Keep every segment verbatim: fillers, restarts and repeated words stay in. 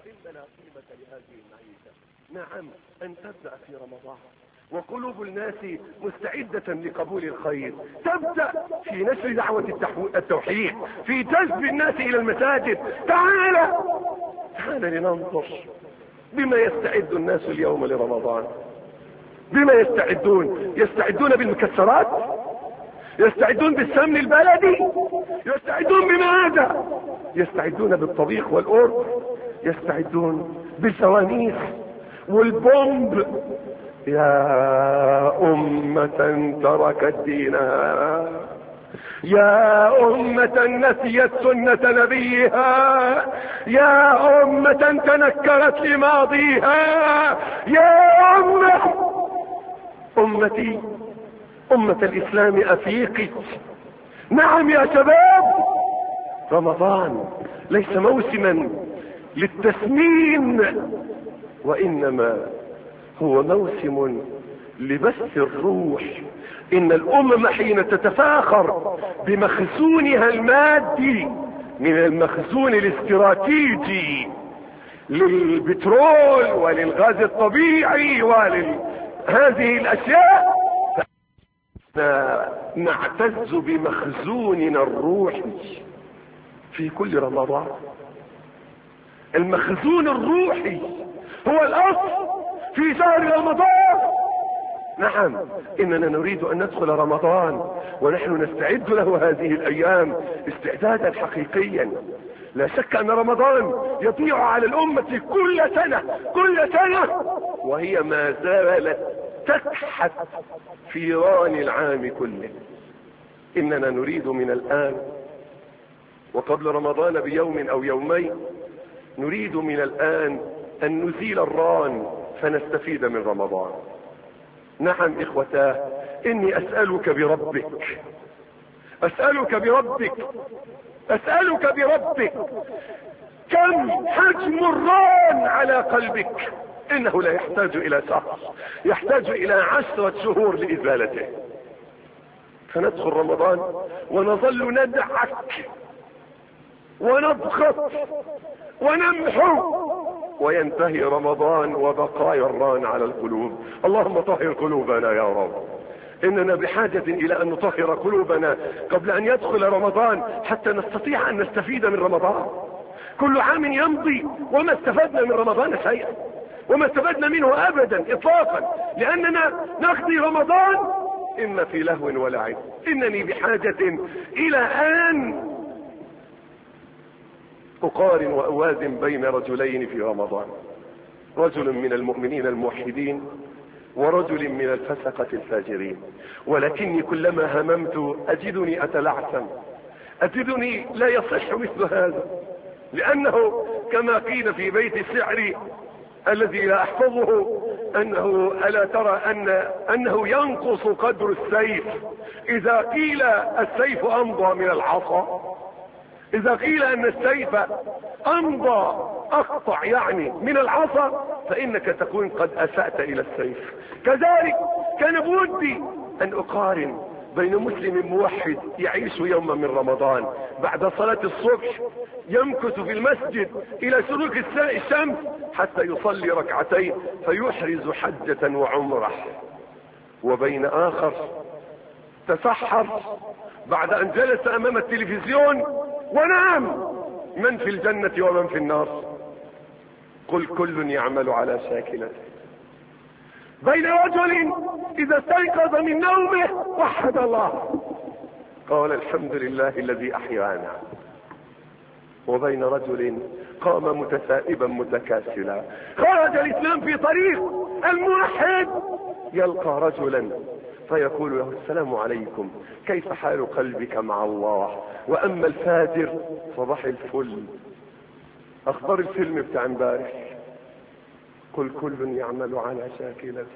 إن لا قيمة لهذه المعيشة. نعم، أن تبدأ في رمضان وقلوب الناس مستعدة لقبول الخير، تبدأ في نشر دعوة التوحيد، في جذب الناس إلى المساجد. تعال تعال لننظر بما يستعد الناس اليوم لرمضان. بما يستعدون؟ يستعدون بالمكسرات، يستعدون بالسمن البلدي، يستعدون بماذا؟ يستعدون بالطبيخ والقرب، يستعدون بالفوانيس والبومب. يا أمة تركت دينها، يا أمة نسيت سنة نبيها، يا أمة تنكرت لماضيها، يا أمة أمتي أمة الإسلام أفيقي. نعم يا شباب، رمضان ليس موسما للتسمين، وإنما هو موسم لبث الروح. إن الأمم حين تتفاخر بمخزونها المادي من المخزون الاستراتيجي للبترول وللغاز الطبيعي ولهذه الأشياء، نعتز بمخزوننا الروحي في كل رمضان. المخزون الروحي هو الأصل في شهر رمضان. نعم، إننا نريد أن ندخل رمضان ونحن نستعد له هذه الأيام استعدادا حقيقيا. لا شك أن رمضان يضيع على الأمة كل سنة كل سنة، وهي ما زالت تكحت فيران العام كله. إننا نريد من الآن وقبل رمضان بيوم أو يومين، نريد من الآن أن نزيل الران فنستفيد من رمضان. نعم إخوتاه، إني أسألك بربك أسألك بربك أسألك بربك كم حجم الران على قلبك؟ إنه لا يحتاج إلى شهر، يحتاج إلى عشرة شهور لإزالته. فندخل رمضان ونظل ندعك ونضغط ونمحو، وينتهي رمضان وبقايا الران على القلوب. اللهم طهر قلوبنا يا رب. إننا بحاجة إلى أن نطهر قلوبنا قبل أن يدخل رمضان حتى نستطيع أن نستفيد من رمضان. كل عام يمضي وما استفدنا من رمضان شيئا، وما استفدنا منه أبدا إطلاقا، لأننا نقضي رمضان إما في لهو ولعب. إنني بحاجة إلى أن أقارن وأوازن بين رجلين في رمضان، رجل من المؤمنين الموحدين ورجل من الفسقة الفاجرين. ولكني كلما هممت أجدني أتلعثم، أجدني لا يصح مثل هذا، لأنه كما قيل في بيت الشعر الذي لا أحفظه أنه ألا ترى أن أنه ينقص قدر السيف إذا قيل السيف أمضى من العصا. إذا قيل أن السيف أمضى أقطع يعني من العصا، فإنك تكون قد أسأت إلى السيف. كذلك كان بودي أن أقارن بين مسلم موحد يعيش يوما من رمضان بعد صلاة الصبح يمكث في المسجد إلى شروق الشمس حتى يصلي ركعتين فيحرز حجة وعمرة، وبين آخر تسحر بعد أن جلس أمام التلفزيون ونام. من في الجنة ومن في النار؟ قل كل يعمل على شاكلته. بين رجل إذا استيقظ من نومه وحد الله قال الحمد لله الذي أحيانا، وبين رجل قام متسائبا متكاسلا. خرج الإسلام في طريق الموحد يلقى رجلا فيقول له السلام عليكم، كيف حال قلبك مع الله؟ وأما الفاجر صباح الفل، أخبار الفيلم بتاع امبارح، قل كل يعمل على شاكلته.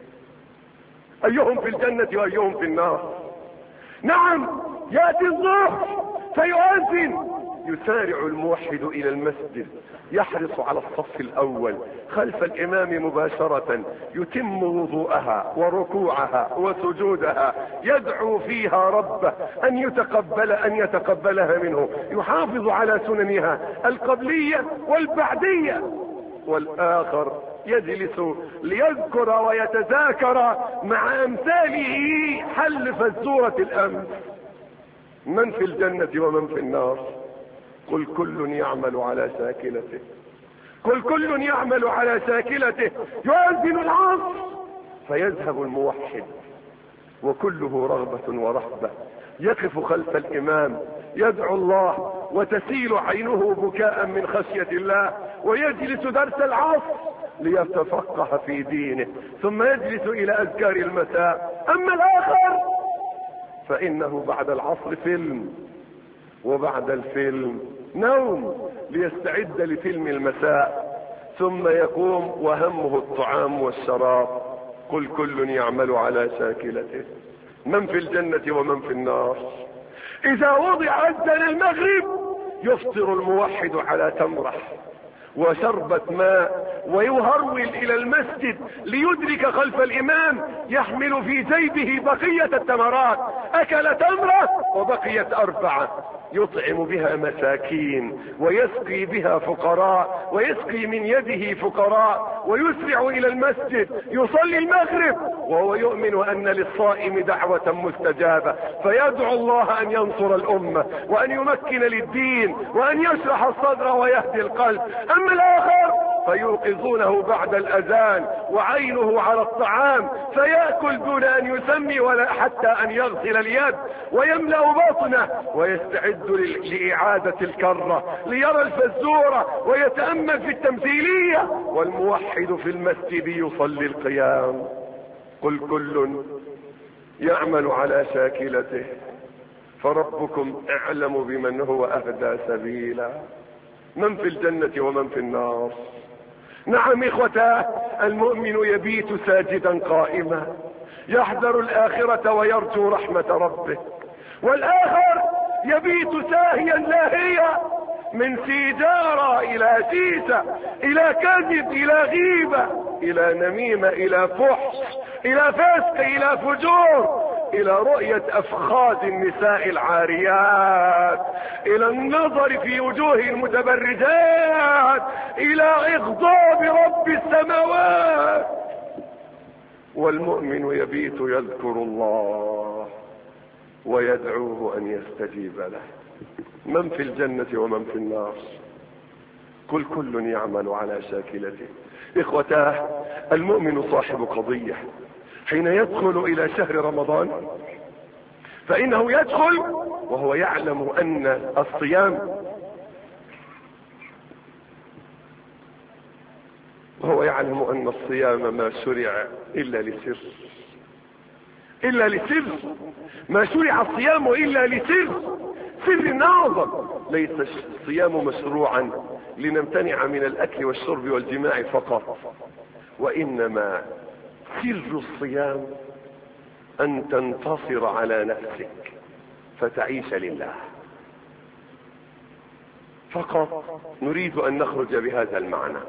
أيهم في الجنة وأيهم في النار؟ نعم، يأتي الظهر فيؤذن، يسارع الموحد إلى المسجد، يحرص على الصف الأول خلف الإمام مباشرة، يتم وضوءها وركوعها وسجودها، يدعو فيها ربه أن يتقبل أن يتقبلها منه، يحافظ على سننها القبلية والبعدية. والآخر يجلس ليذكر ويتذاكر مع أمثاله حل فزورة الأمس. من في الجنة ومن في النار؟ قل كل يعمل على شاكلته، قل كل يعمل على شاكلته. يؤذن العصر فيذهب الموحد وكله رغبة ورهبة، يقف خلف الإمام يدعو الله وتسيل عينه بكاء من خشية الله، ويجلس درس العصر ليتفقه في دينه، ثم يجلس إلى أذكار المساء. أما الآخر فإنه بعد العصر فيلم، وبعد الفيلم نوم ليستعد لفيلم المساء، ثم يقوم وهمه الطعام والشراب. قل كل يعمل على شاكلته. من في الجنة ومن في النار؟ إذا وضع أذان المغرب يفطر الموحد على تمرة وشربة ماء ويهرول إلى المسجد ليدرك خلف الإمام يحمل في جيبه بقية التمرات. أكل تمرة وبقيت أربعة، يطعم بها مساكين ويسقي بها فقراء ويسقي من يده فقراء، ويسرع إلى المسجد يصلي المغرب وهو يؤمن أن للصائم دعوة مستجابة، فيدعو الله أن ينصر الأمة وأن يمكن للدين وأن يشرح الصدر ويهدي القلب. أما الآخر فيوقظونه بعد الأذان وعينه على الطعام، فيأكل دون أن يسمي ولا حتى أن يغسل اليد، ويملأ بطنه ويستعد لإعادة الكرة ليرى الفزورة ويتأمل في التمثيلية، والموحد في المسجد يصلي القيام. قل كل يعمل على شاكلته فربكم أعلم بمن هو أهدى سبيلا. من في الجنة ومن في النار؟ نعم إخوتاه، المؤمن يبيت ساجدا قائما يحذر الآخرة ويرجو رحمة ربه، والآخر يبيت ساهيا لاهيا من سيجارة إلى سيسة إلى كذب إلى غيبة إلى نميمة إلى فحش إلى فسق إلى فجور إلى رؤية أفخاذ النساء العاريات إلى النظر في وجوه المتبرجات إلى إغضاب رب السماوات. والمؤمن يبيت يذكر الله ويدعوه أن يستجيب له. من في الجنة ومن في النار؟ قل كل يعمل على شاكلته. إخوتاه، المؤمن صاحب قضية. حين يدخل إلى شهر رمضان فإنه يدخل وهو يعلم أن الصيام وهو يعلم أن الصيام ما شرع إلا لسر، إلا لسر، ما شرع الصيام إلا لسر، سر أعظم. ليس الصيام مشروعا لنمتنع من الأكل والشرب والجماع فقط، وإنما سر الصيام أن تنتصر على نفسك فتعيش لله فقط. نريد أن نخرج بهذا المعنى.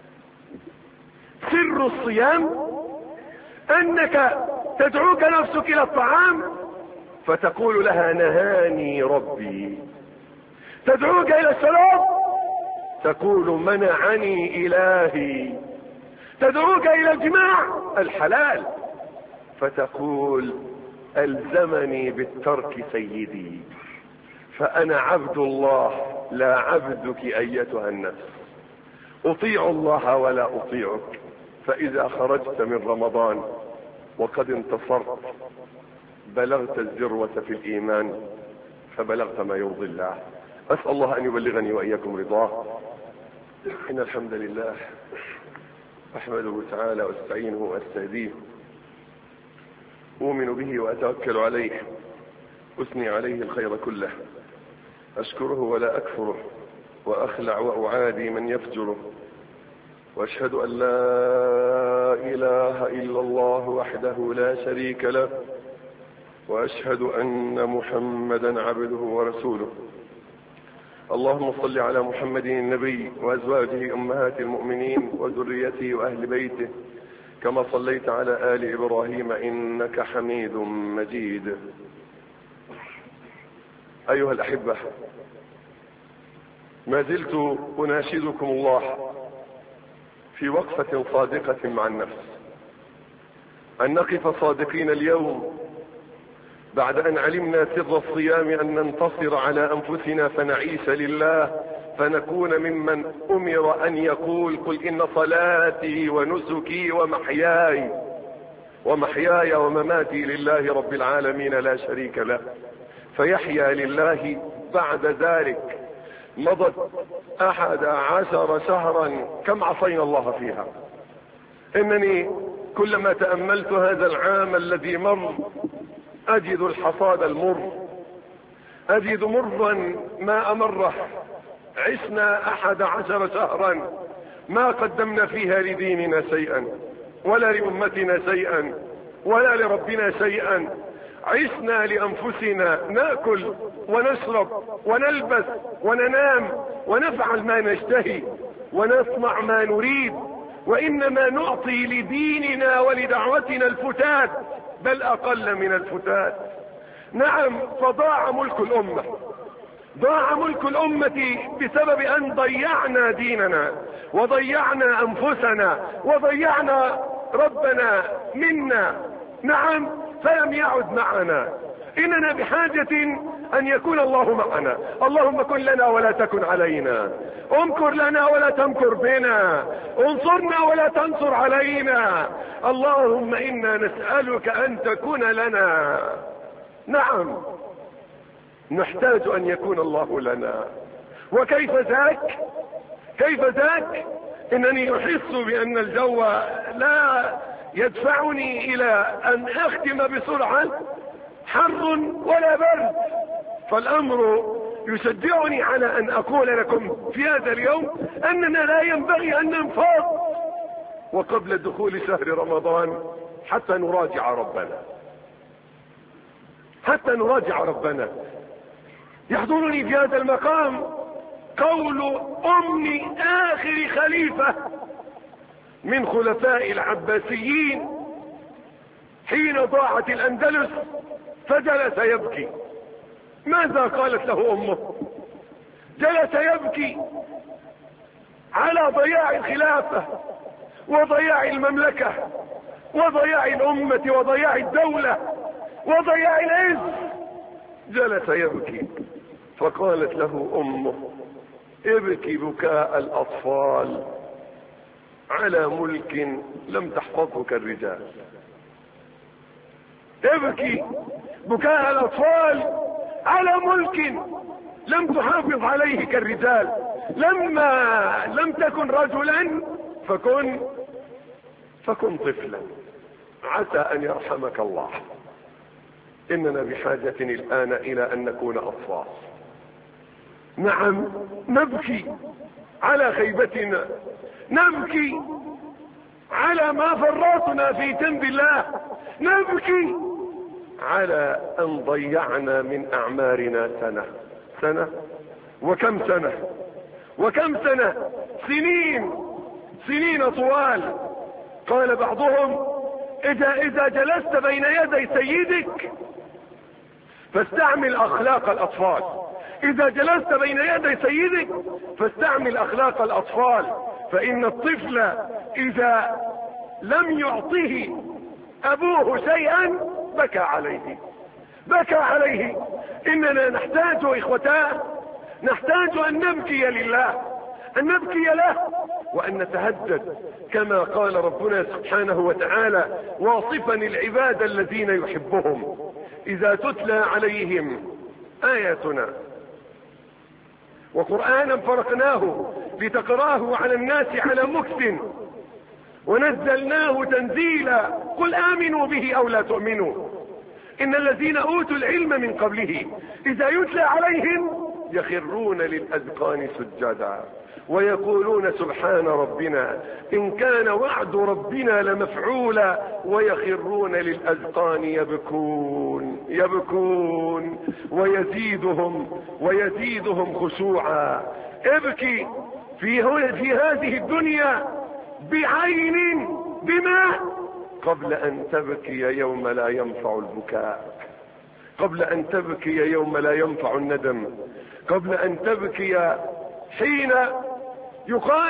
سر الصيام أنك تدعوك نفسك إلى الطعام فتقول لها نهاني ربي، تدعوك إلى الشراب تقول منعني إلهي، تدعوك إلى الجماع الحلال فتقول ألزمني بالترك سيدي، فأنا عبد الله لا عبدك أيتها النفس، أطيع الله ولا أطيعك. فإذا خرجت من رمضان وقد انتصرت بلغت الذروة في الإيمان، فبلغت ما يرضي الله. أسأل الله أن يبلغني وإياكم رضاه. إن الحمد لله أحمده تعالى واستعينه واستهديه، أؤمن به وأتوكل عليه، أثني عليه الخير كله، أشكره ولا أكفره، وأخلع وأعادي من يفجره، وأشهد أن لا إله إلا الله وحده لا شريك له، وأشهد أن محمدا عبده ورسوله. اللهم صل على محمد النبي وأزواجه أمهات المؤمنين وذريته وأهل بيته كما صليت على آل إبراهيم إنك حميد مجيد. أيها الأحبة، ما زلت أناشدكم الله في وقفة صادقة مع النفس، أن نقف صادقين اليوم بعد أن علمنا سر الصيام، أن ننتصر على أنفسنا فنعيش لله، فنكون ممن أمر أن يقول: قل إن صلاتي ونسكي ومحياي ومحياي ومماتي لله رب العالمين لا شريك له، فيحيا لله. بعد ذلك مضت أحد عشر شهرا، كم عصينا الله فيها. إنني كلما تأملت هذا العام الذي مر أجد الحصاد المر، أجد مرا ما أمره. عشنا أحد عشر شهرا ما قدمنا فيها لديننا شيئا، ولا لأمتنا شيئا، ولا لربنا شيئا. عشنا لأنفسنا، نأكل ونشرب ونلبس وننام ونفعل ما نشتهي ونصنع ما نريد، وإنما نعطي لديننا ولدعوتنا الفتات، بل أقل من الفتات. نعم، فضاع ملك الأمة، ضاع ملك الأمة بسبب أن ضيعنا ديننا وضيعنا أنفسنا وضيعنا ربنا منا. نعم، فلم يعد معنا. إننا بحاجة أن يكون الله معنا. اللهم كن لنا ولا تكن علينا، امكر لنا ولا تمكر بنا، انصرنا ولا تنصر علينا. اللهم إنا نسألك أن تكون لنا. نعم، نحتاج أن يكون الله لنا. وكيف ذاك؟ كيف ذاك؟ إنني أحس بأن الجو لا يدفعني إلى أن أختم بسرعة، حر ولا برد، فالأمر يشجعني على أن أقول لكم في هذا اليوم أننا لا ينبغي أن ننفض وقبل دخول شهر رمضان حتى نراجع ربنا، حتى نراجع ربنا. يحضرني في هذا المقام قول أم آخر خليفة من خلفاء العباسيين حين ضاعت الأندلس فجلس يبكي. ماذا قالت له أمه؟ جلس يبكي على ضياع الخلافة وضياع المملكة وضياع الأمة وضياع الدولة وضياع العز. جلس يبكي، فقالت له أمه: ابكي بكاء الأطفال على ملك لم تحفظه كالرجال. ابكي بكاء الأطفال على ملك لم تحافظ عليه كالرجال. لما لم تكن رجلا فكن فكن طفلا، عسى أن يرحمك الله. إننا بحاجة الآن إلى أن نكون أطفال. نعم، نبكي على خيبتنا، نبكي على ما فرطنا في ذنب الله، نبكي على أن ضيعنا من أعمارنا سنة سنة وكم سنة وكم سنة، سنين سنين طوال. قال بعضهم: إذا إذا جلست بين يدي سيدك فاستعمل أخلاق الأطفال، إذا جلست بين يدي سيدك فاستعمل أخلاق الأطفال، فإن الطفل إذا لم يعطه أبوه شيئا بكى عليه بكى عليه. إننا نحتاج إخوتاه، نحتاج أن نبكي لله، أن نبكي له، وأن نتهدد كما قال ربنا سبحانه وتعالى واصفا العباد الذين يحبهم: إذا تتلى عليهم آياتنا وقرآنا فرقناه لتقراه على الناس على مكث ونزلناه تنزيلا قل آمنوا به أو لا تؤمنوا إن الذين أوتوا العلم من قبله إذا يتلى عليهم يخرون للأذقان سجدا ويقولون سبحان ربنا إن كان وعد ربنا لمفعولا ويخرون للأذقان يبكون يبكون ويزيدهم ويزيدهم خشوعا. ابكي في, في هذه الدنيا بعين بما قبل أن تبكي يوم لا ينفع البكاء، قبل أن تبكي يوم لا ينفع الندم، قبل أن تبكي حين يقال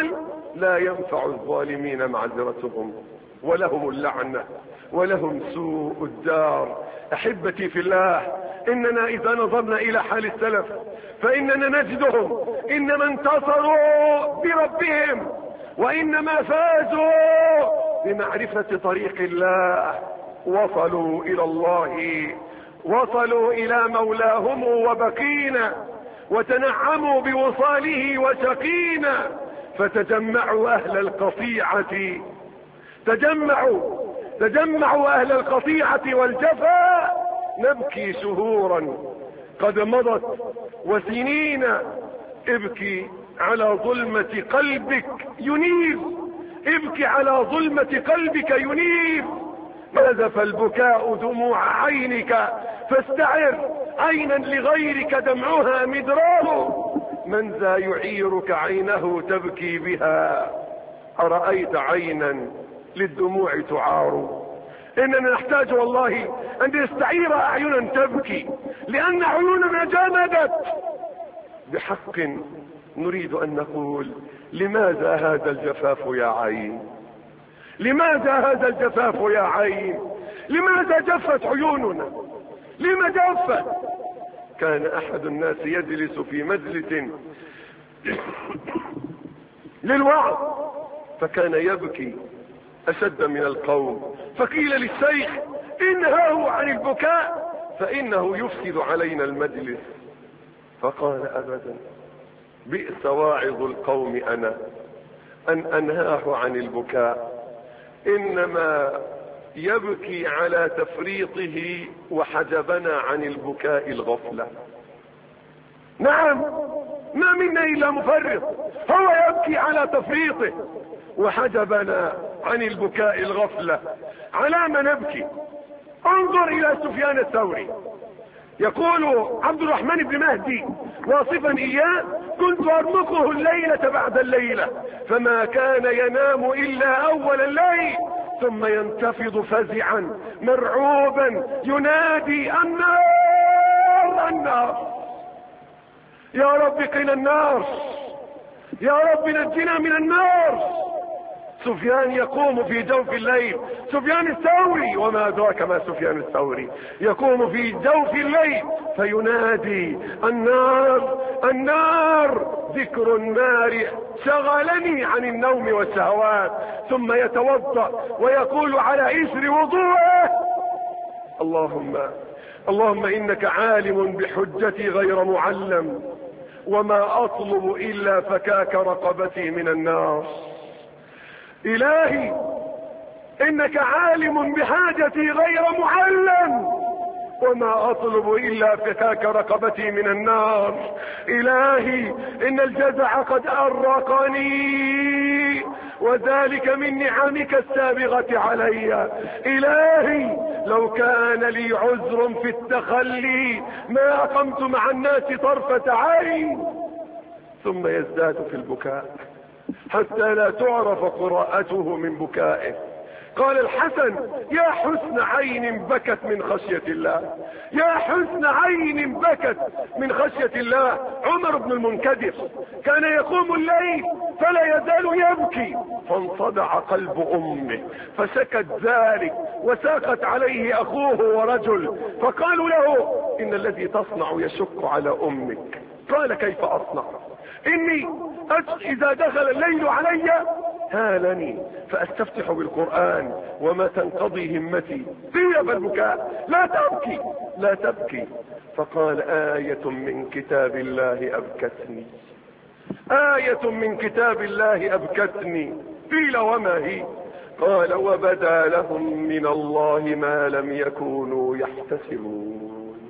لا ينفع الظالمين معذرتهم، ولهم اللعنة ولهم سوء الدار. احبتي في الله، اننا اذا نظرنا الى حال السلف فاننا نجدهم انما انتصروا بربهم، وانما فازوا بمعرفة طريق الله، وصلوا الى الله، وصلوا الى مولاهم وبقينا، وتنعموا بوصاله وشقينا. فتجمعوا اهل القطيعة، تجمعوا تجمعوا اهل القطيعة والجفاء، نبكي شهورا قد مضت وسنين، ابكي على ظلمة قلبك ينيب، ابكي على ظلمة قلبك ينيب. نزف البكاء دموع عينك، فاستعر عينا لغيرك دمعها مدراه. من ذا يعيرك عينه تبكي بها، أرأيت عينا للدموع تعار؟ إننا نحتاج والله أن نستعير أعينا تبكي، لأن عيوننا جمدت. بحق نريد أن نقول: لماذا هذا الجفاف يا عين؟ لماذا هذا الجفاف يا عين؟ لماذا جفت عيوننا؟ لما جفت؟ كان أحد الناس يجلس في مجلس للوعظ، فكان يبكي أشد من القوم، فقيل للشيخ: انهاه عن البكاء فإنه يفسد علينا المجلس. فقال: أبدا، بئس واعظ القوم أنا أن أنهاه عن البكاء، إنما يبكي على تفريطه وحجبنا عن البكاء الغفلة. نعم، ما منا إلا مفرط، هو يبكي على تفريطه وحجبنا عن البكاء الغفلة. على ما نبكي؟ انظر إلى سفيان الثوري، يقول عبد الرحمن بن مهدي واصفا إياه: كنت أرمقه الليلة بعد الليلة، فما كان ينام إلا أول الليل، ثم ينتفض فزعا مرعوبا ينادي: النار النار، يا رب قنا النار، يا رب نجنا من النار. سفيان يقوم في جوف الليل، سفيان الثوري، وما أدراك ما سفيان الثوري، يقوم في جوف الليل فينادي: النار النار، ذكر النار شغلني عن النوم والشهوات. ثم يتوضأ ويقول على إثر وضوءه: اللهم اللهم إنك عالم بحجتي غير معلم، وما أطلب إلا فكاك رقبتي من النار. إلهي إنك عالم بحاجتي غير معلم، وما أطلب إلا فكاك رقبتي من النار. إلهي إن الجزع قد أرقني، وذلك من نعمك السابغة علي. إلهي لو كان لي عذر في التخلي ما أقمت مع الناس طرفة عين. ثم يزداد في البكاء حتى لا تعرف قراءته من بكائه. قال الحسن: يا حسن عين بكت من خشية الله، يا حسن عين بكت من خشية الله. عمر بن المنكدر كان يقوم الليل فلا يزال يبكي، فانصدع قلب أمه فسكت ذلك، وساقت عليه أخوه ورجل، فقالوا له: إن الذي تصنع يشق على أمك. قال: كيف أصنع؟ إني إذا دخل الليل علي هالني فأستفتح بالقرآن وما تنقضي همتي. طيب البكاء، لا تبكي لا تبكي. فقال: آية من كتاب الله أبكتني، آية من كتاب الله أبكتني. قيل: وما هي؟ قال: وبدا لهم من الله ما لم يكونوا يحتسبون.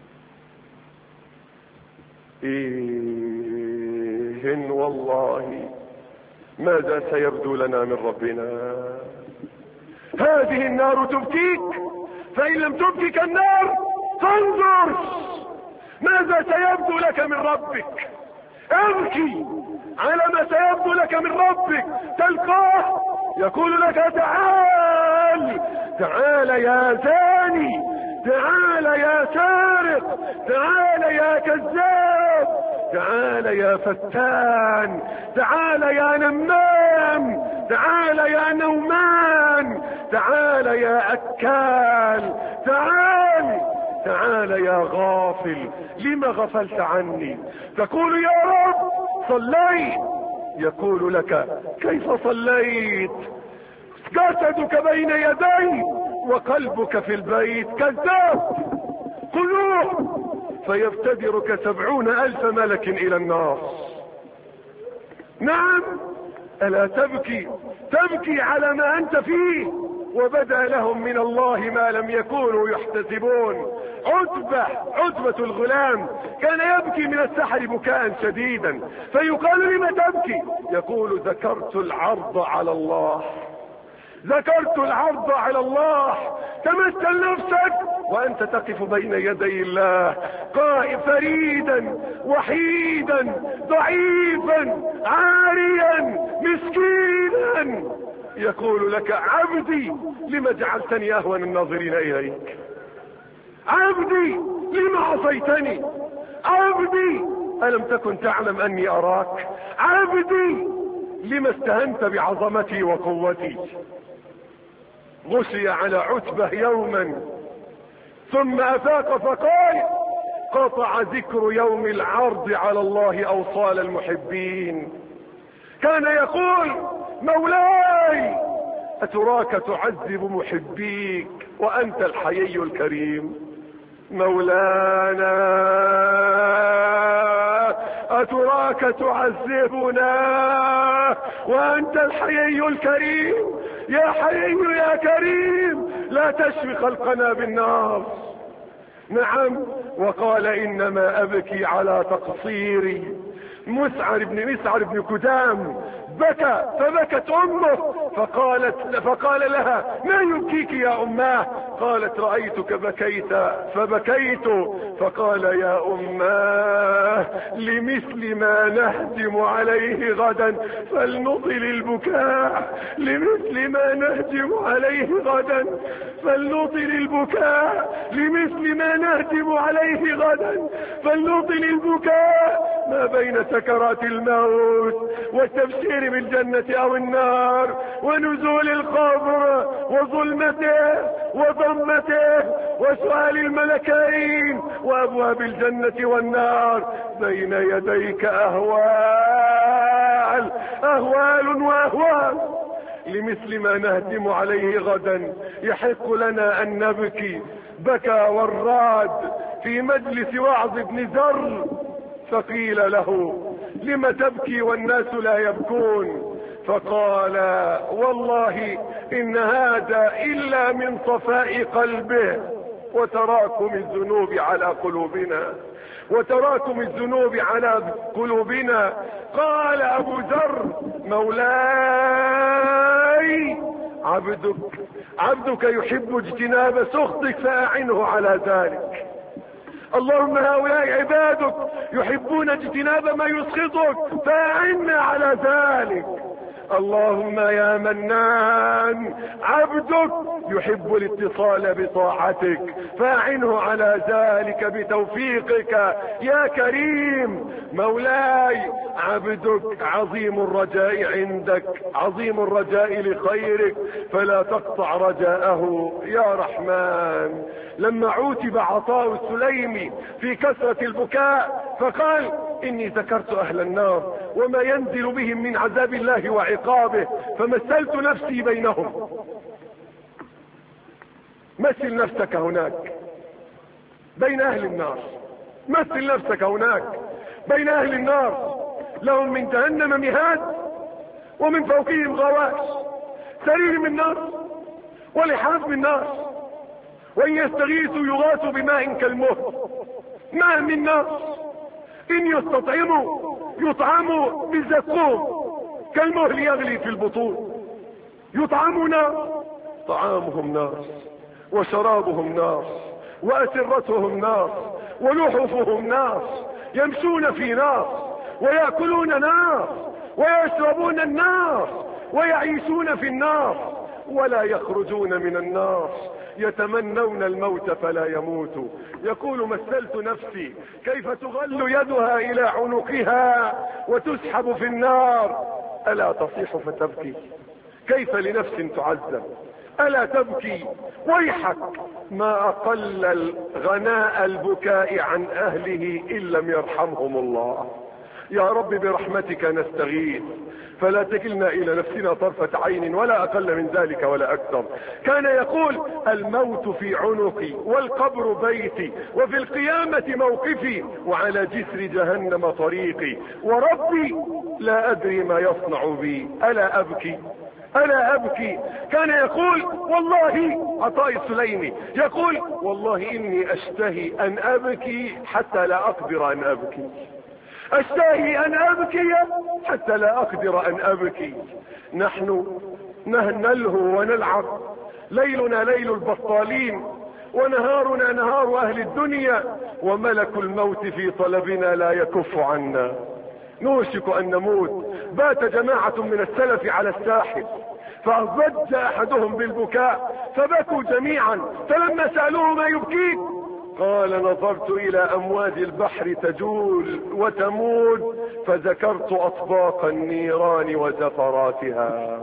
إيه والله ماذا سيبدو لنا من ربنا؟ هذه النار تبكيك، فإن لم تبكيك النار فانظر ماذا سيبدو لك من ربك. ابكي على ما سيبدو لك من ربك، تلقاه يقول لك: تعال تعال يا زاني، تعال يا سارق، تعال يا كذاب، تعال يا فتان، تعال يا نمام، تعال يا نومان، تعال يا أكال، تعال تعال يا غافل، لما غفلت عني؟ تقول يا رب صليت، يقول لك كيف صليت؟ جسدك بين يدي وقلبك في البيت، كذاب، قلوب، فيفتدرك سبعون ألف ملك إلى النار. نعم، ألا تبكي؟ تبكي على ما أنت فيه، وبدا لهم من الله ما لم يكونوا يحتسبون. عتبة عتبة الغلام كان يبكي من السحر بكاء شديدا، فيقال لما تبكي؟ يقول ذكرت العرض على الله، ذكرت العرض على الله. تمثل نفسك وأنت تقف بين يدي الله، قائم فريدا وحيدا ضعيفا عاريا مسكينا، يقول لك عبدي لما جعلتني أهون الناظرين إليك؟ عبدي لما عصيتني؟ عبدي ألم تكن تعلم أني أراك؟ عبدي لما استهنت بعظمتي وقوتي؟ غشي على عتبة يوما ثم أفاق فقال قطع ذكر يوم العرض على الله أوصال المحبين. كان يقول مولاي أتراك تعذب محبيك وأنت الحيي الكريم؟ مولانا أتراك تعذبنا وأنت الحيي الكريم؟ يا حي يا كريم لا تشفي خلقنا بالنار. نعم، وقال إنما أبكي على تقصيري. مسعر بن مسعر بن كدام بكى فبكت امه فقالت فقال لها ما يبكيك يا اماه؟ قالت رأيتك بكيت فبكيت. فقال يا اماه لمثل ما نهجم عليه غدا فلنطل البكاء، لمثل ما نهجم عليه غدا فلنطل البكاء، لمثل ما نهجم عليه غدا فلنطل البكاء. ما بين سكرات الموت والتبشير بالجنة او النار ونزول القبر وظلمته وضمته وسؤال الملكين وابواب الجنة والنار، بين يديك اهوال اهوال واهوال. لمثل ما نهدم عليه غدا يحق لنا ان نبكي. بكى وراد في مجلس وعظ بن زر، فقيل له لم تبكي والناس لا يبكون؟ فقال والله إن هذا إلا من صفاء قلبه وتراكم الذنوب على قلوبنا، وتراكم الذنوب على قلوبنا. قال أبو ذر مولاي عبدك عبدك يحب اجتناب سخطك فأعنه على ذلك. اللهم هؤلاء عبادك يحبون اجتناب ما يسخطك فأعنا على ذلك. اللهم يا منان عبدك يحب الاتصال بطاعتك فأعنه على ذلك بتوفيقك يا كريم. مولاي عبدك عظيم الرجاء عندك، عظيم الرجاء لخيرك فلا تقطع رجاءه يا رحمن. لما عوتب عطاء السليمي في كثرة البكاء فقال إني ذكرت أهل النار وما ينزل بهم من عذاب الله وعقابه فمثلت نفسي بينهم. مثل نفسك هناك بين أهل النار، مثل نفسك هناك بين أهل النار، لهم من جهنم مهاد ومن فوقهم غواش، سرير من نار ولحاف من نار، وإن يستغيثوا يغاثوا بماء كالمهل، ماء من نار، إن يستطعموا يطعموا بالزقوم كالمهل يغلي في البطون. يطعمون نار، طعامهم نار وشرابهم نار وأسرتهم نار ولحفهم نار، يمشون في نار ويأكلون نار ويشربون النار ويعيشون في النار ولا يخرجون من النار. يتمنون الموت فلا يموتوا. يقول مثلت نفسي كيف تغل يدها الى عنقها وتسحب في النار، الا تصيح فتبكي؟ كيف لنفس تعذب الا تبكي؟ ويحك، ما اقل الغناء البكاء عن اهله ان لم يرحمهم الله. يا رب برحمتك نستغيث، فلا تكلنا الى نفسنا طرفة عين ولا اقل من ذلك ولا اكثر. كان يقول الموت في عنقي والقبر بيتي وفي القيامة موقفي وعلى جسر جهنم طريقي، وربي لا ادري ما يصنع بي الا ابكي الا ابكي. كان يقول والله، عطاء السليمي يقول والله اني اشتهي ان ابكي حتى لا اقدر ان ابكي، اشتهي ان ابكي حتى لا اقدر ان ابكي. نحن نلهو ونلعب، ليلنا ليل البطالين ونهارنا نهار اهل الدنيا، وملك الموت في طلبنا لا يكف عنا. نوشك ان نموت. بات جماعة من السلف على الساحل فضج احدهم بالبكاء فبكوا جميعا، فلما سألوه ما يبكيك قال نظرت الى امواج البحر تجول وتموج فذكرت اطباق النيران وزفراتها،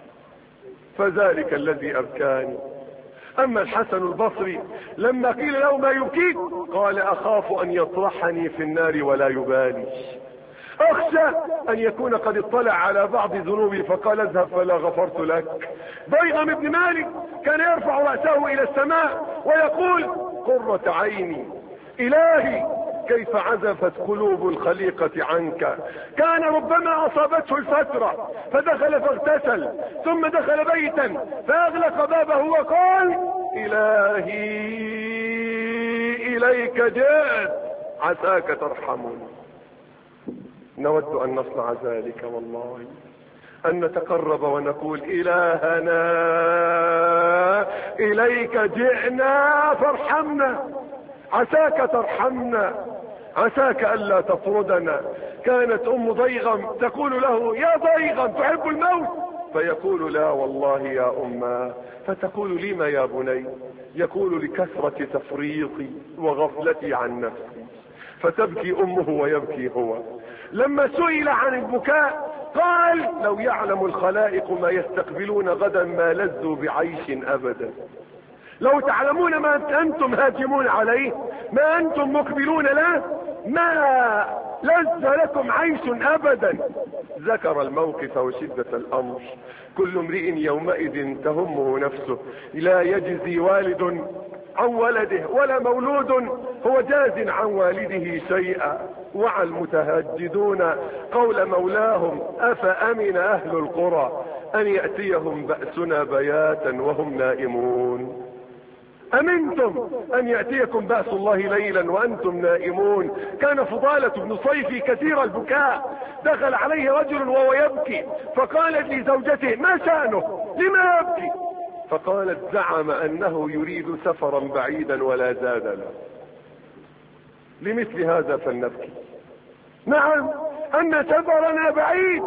فذلك الذي ابكاني. اما الحسن البصري لما قيل له ما يبكيك قال اخاف ان يطرحني في النار ولا يبالي، اخشى ان يكون قد اطلع على بعض ذنوبي فقال اذهب فلا غفرت لك. ضيغم بن مالك كان يرفع رأسه الى السماء ويقول قرة عيني الهي كيف عزفت قلوب الخليقة عنك. كان ربما اصابته الفترة فدخل فاغتسل ثم دخل بيتا فاغلق بابه وقال الهي اليك جئت عساك ترحمني. نود ان نصنع ذلك والله، ان نتقرب ونقول الهنا اليك جئنا فارحمنا، عساك ترحمنا، عساك الا تطردنا. كانت ام ضيغم تقول له يا ضيغم تحب الموت؟ فيقول لا والله يا اماه. فتقول لما يا بني؟ يقول لكثرة تفريطي وغفلتي عن نفسي. فتبكي امه ويبكي هو. لما سئل عن البكاء قال لو يعلم الخلائق ما يستقبلون غدا ما لذوا بعيش ابدا. لو تعلمون ما انتم هاجمون عليه، ما انتم مقبلون له، ما لذ لكم عيش ابدا. ذكر الموقف وشدة الامر. كل امرئ يومئذ تهمه نفسه، لا يجزي والد عن ولده ولا مولود هو جاز عن والده شيئا. وعى المتهجدون قول مولاهم افامن اهل القرى ان يأتيهم بأسنا بياتا وهم نائمون. امنتم ان يأتيكم بأس الله ليلا وانتم نائمون. كان فضالة بن صيفي كثير البكاء، دخل عليه رجل وهو يبكي فقالت لزوجته ما شأنه لما يبكي؟ فقالت زعم انه يريد سفرا بعيدا ولا زاد له. لمثل هذا فلنبكي. نعم ان سفرنا بعيد،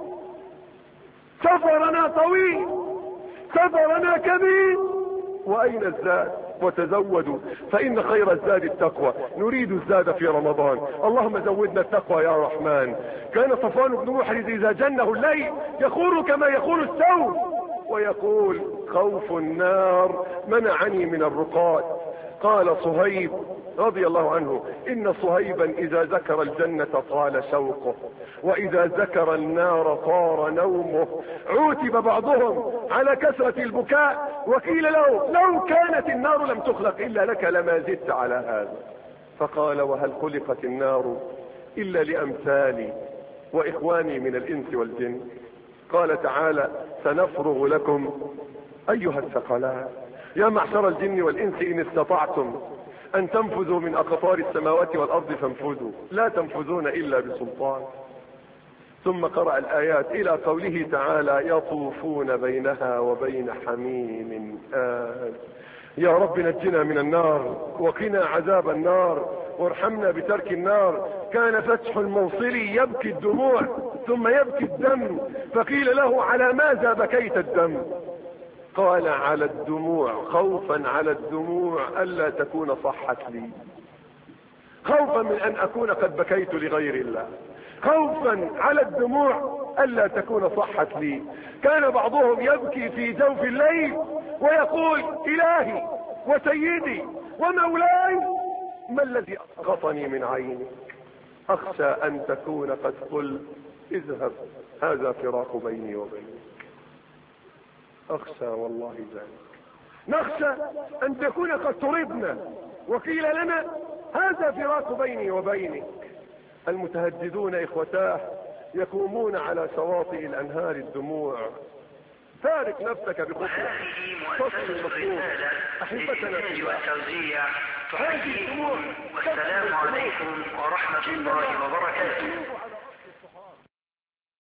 سفرنا طويل، سفرنا كبير، واين الزاد؟ وتزودوا فان خير الزاد التقوى. نريد الزاد في رمضان، اللهم زودنا التقوى يا رحمن. كان صفوان بن محرز اذا جنه الليل يخور كما يخور الثور ويقول خوف النار منعني من الرقاد. قال صهيب رضي الله عنه ان صهيبا اذا ذكر الجنة طال شوقه واذا ذكر النار طار نومه. عوتب بعضهم على كثرة البكاء وقيل له لو كانت النار لم تخلق الا لك لما زدت على هذا. فقال وهل خلقت النار الا لامثالي واخواني من الانس والجن. قال تعالى سنفرغ لكم ايها الثقلان يا معشر الجن والانس ان استطعتم ان تنفذوا من اقطار السماوات والارض فانفذوا لا تنفذون الا بسلطان. ثم قرأ الايات الى قوله تعالى يطوفون بينها وبين حميم آن. يا رب نجنا من النار وقنا عذاب النار وارحمنا بترك النار. كان فتح الموصلي يبكي الدموع ثم يبكي الدم، فقيل له على ماذا بكيت الدم؟ قال على الدموع، خوفا على الدموع ألا تكون صحت لي، خوفا من أن أكون قد بكيت لغير الله، خوفا على الدموع ألا تكون صحت لي. كان بعضهم يبكي في جوف الليل ويقول إلهي وسيدي ومولاي ما الذي غطني من عينك، أخشى أن تكون قد قلت اذهب هذا فراق بيني وبينك، أخشى والله ذلك. نخشى أن تكون قد طردنا وقيل لنا هذا فراق بيني وبينك. المتهجدون إخوتاه يقومون على شواطئ الأنهار الدموع. فارق نفسك بخطوة تصل المطلوب. أحبتنا في الله، هذه الدموع والسلام عليكم ورحمة الله وبركاته.